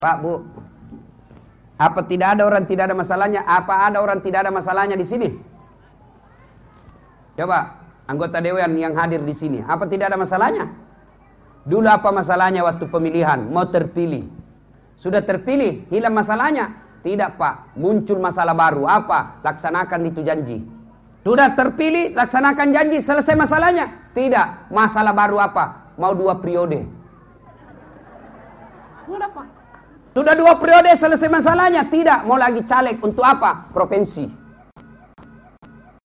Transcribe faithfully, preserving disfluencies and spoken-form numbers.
Pak, Bu, apa tidak ada orang tidak ada masalahnya? Apa ada orang tidak ada masalahnya di sini? Coba, anggota dewan yang hadir di sini, apa tidak ada masalahnya? Dulu apa masalahnya waktu pemilihan? Mau terpilih. Sudah terpilih, hilang masalahnya? Tidak, Pak, muncul masalah baru. Apa? Laksanakan itu janji. Sudah terpilih, laksanakan janji, selesai masalahnya? Tidak, masalah baru apa? Mau dua periode. Sudah, Pak. Sudah dua periode selesai masalahnya? Tidak, mau lagi caleg untuk apa? Provinsi.